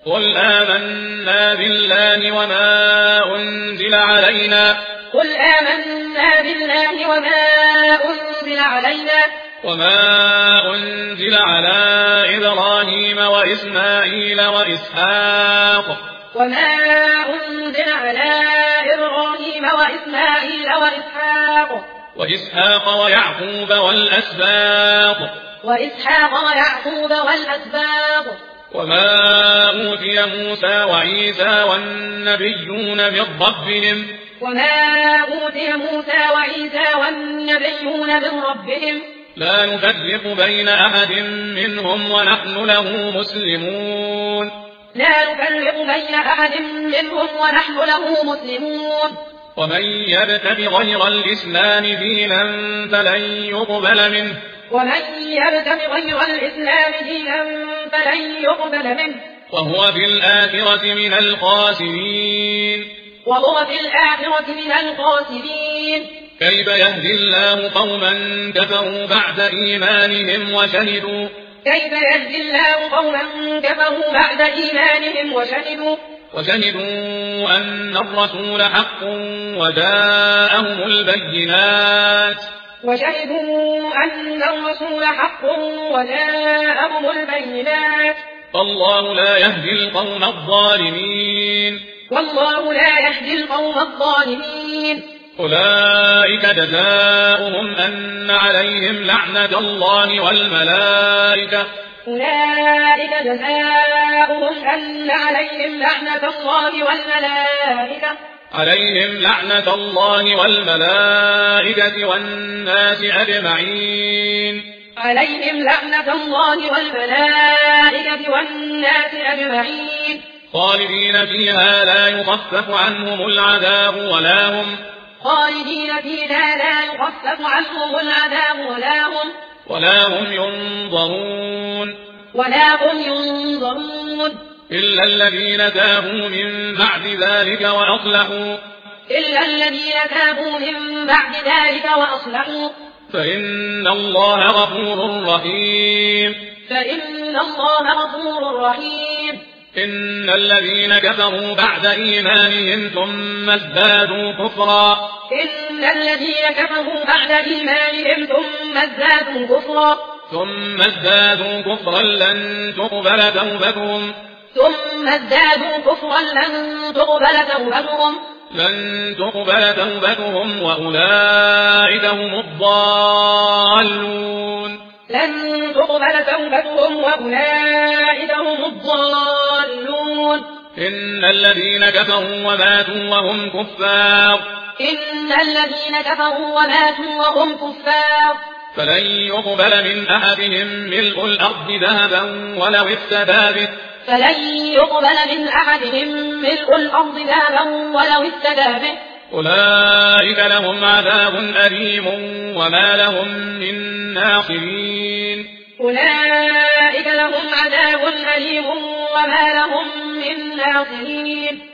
قل آمنا بالله وما أنزل علينا وما أنزل على إبراهيم وإسماعيل وإسحاق ويعقوب والأسباط وما أوتي موسى وعيسى والنبيون من ربهم لا نفرق بين أحد منهم ونحن له مسلمون ومن يبتغ غير الإسلام دينا فلن يقبل منه وهو في الآخرة من الخاسرين كيف يهدي الله قوما كفروا بعد إيمانهم وشهدوا أن الرسول حق وجاءهم البينات والله لا يهدي القوم الظالمين أولئك جزاؤهم أن عليهم لعنة الله والملائكة والناس أجمعين خالدين فيها لا يخفف عنهم العذاب ولا هم ينظرون إلا الذين تابوا من بعد ذلك وأصلحوا فإن الله غفور رحيم إن الذين كفروا بعد إيمانهم ثم ازدادوا كفرا لن تقبل توبتهم وأولئك هم الضالون إن الذين كفروا وماتوا وهم كفار فلن يقبل من أحدهم ملء الأرض ذهبا ولو افتدى به أولئك لهم عذاب أليم وما لهم من ناصرين